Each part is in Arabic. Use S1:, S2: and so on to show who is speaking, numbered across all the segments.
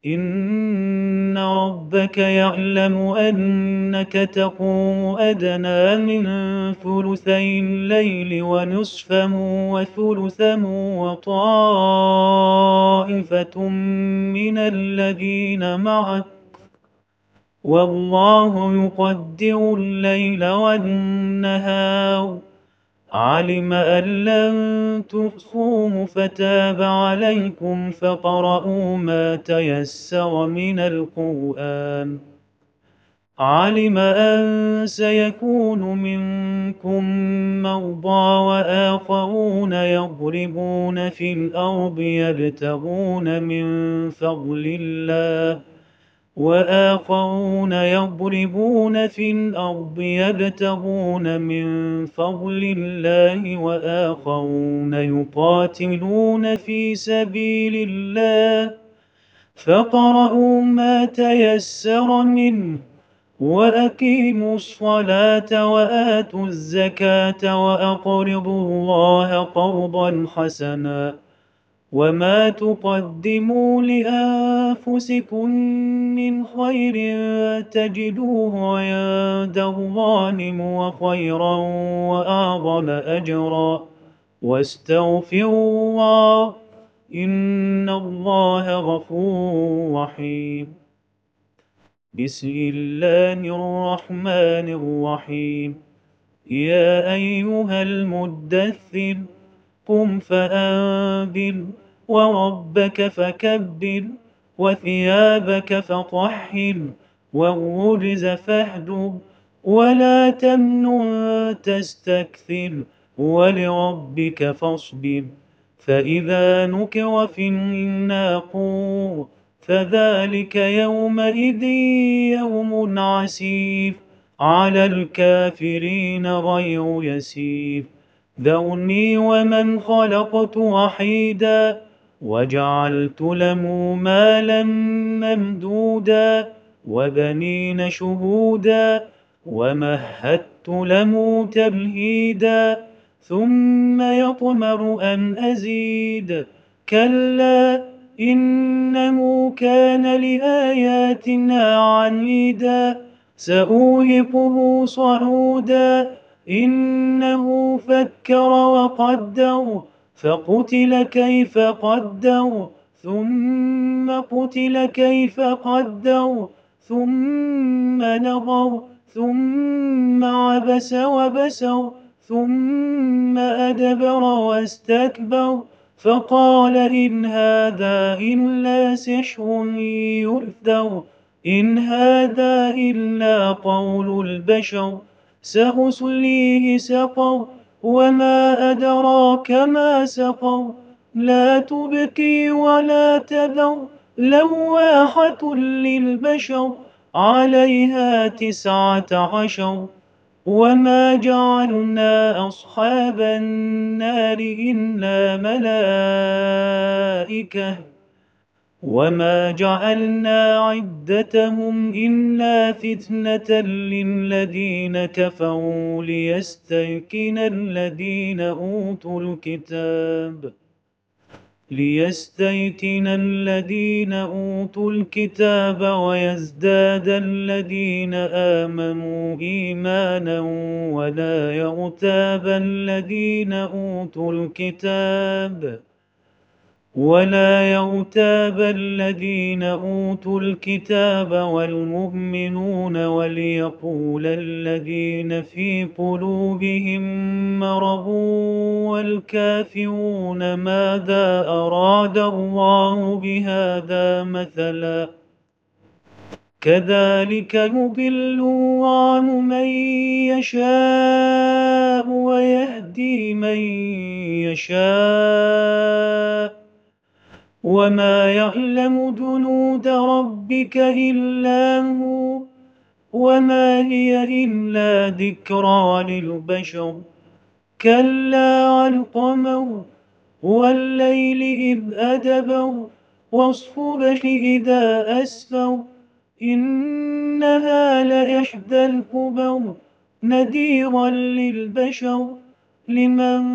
S1: إن ربك يعلم أنك تقوم أدنى من ثلثي الليل ونصفه وثلثه وطائفة من الذين معك والله يقدر الليل والنهار علم أن لن تحصوه فتاب عليكم فقرؤوا ما تيسر من القرآن علم أن سيكون منكم مرضى وآخرون يضربون في الأرض يبتغون من فضل الله وآخرون يضربون في الأرض يبتغون من فضل الله وآخرون يقاتلون في سبيل الله فاقرؤوا ما تيسر منه وأقيموا الصلاة وآتوا الزكاة وأقرضوا الله قرضا حسنا وما تقدموا لأنفسكم من خير تجدوه عند الله وخيرا وأعظم أجرا واستغفروا الله إن الله غفور رحيم بسم الله الرحمن الرحيم يا أيها المدثر قم فأنذر وربك فكبر وثيابك فطهر والرجز فاهجر ولا تمنن تستكثر ولربك فاصبر فإذا نكر في الناقور فذلك يومئذ يوم عسير على الكافرين غير يسير ذرني ومن خلقت وحيدا وجعلت له مالا ممدودا وبنين شهودا ومهدت له تمهيدا ثم يطمع أن أزيد كلا إنه كان لآياتنا عنيدا سأوهقه صعودا إنه فكر وقدر فقتل كيف قدر ثم قتل كيف قدر ثم نظر ثم عبس وبسر ثم أدبر واستكبر فقال إن هذا إلا سحر يؤثر إن هذا إلا قول البشر سأصليه سقر وما أدراك ما سقر لا تبقي ولا تذر لواحة للبشر عليها 19 وما جعلنا أصحاب النار إلا ملائكة وما جعلنا عدتهم إلا فتنة للذين كفروا ليستيقن الذين أوتوا الكتاب ويزداد الذين آمنوا إيمانا ولا يرتاب الذين أوتوا الكتاب والمؤمنون وليقول الذين في قلوبهم مرض والكافرون ماذا أراد الله بهذا مثلا كذلك يضل الله من يشاء ويهدي من يشاء وما يعلم جنود ربك إلا هو وما هي إلا ذكرى للبشر كلا والقمر والليل إذ أدبر والصبح إذا أسفر إنها لإحدى الكبر نذيرا للبشر لمن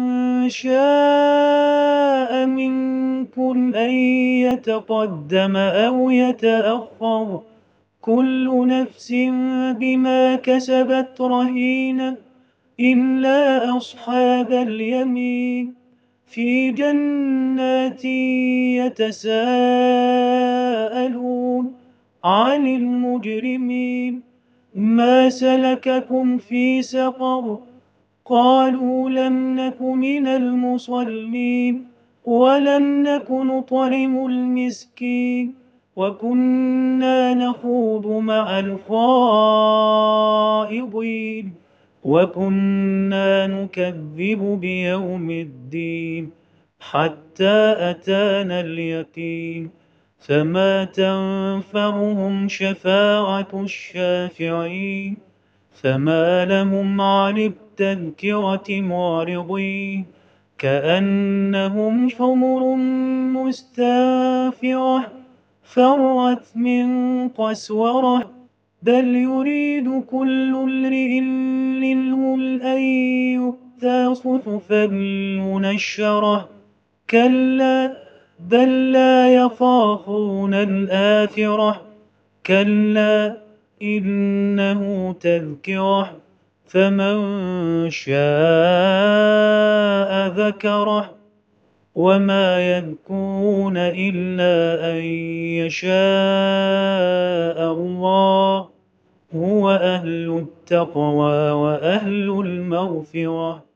S1: شاء منكم أن يتقدم أو يتأخر كل نفس بما كسبت رهينة إلا أصحاب اليمين في جنات يتساءلون عن المجرمين ما سلككم في سقر قالوا لم نك من المصلين ولم نك نطعم المسكين وكنا نخوض مع الخائضين وكنا نكذب بيوم الدين حتى أتانا اليقين فما تنفعهم شفاعة الشافعين فما لهم عن التذكرة معرضين كأنهم حمر مستنفرة فرت من قسورة بل يريد كل امرئ منهم أن يؤتى صحفا منشرة كلا بل لا يخافون الآخرة كلا إنه تذكرة فمن شاء ذكره وما يذكرون إلا أن يشاء الله هو أهل التقوى وأهل المغفرة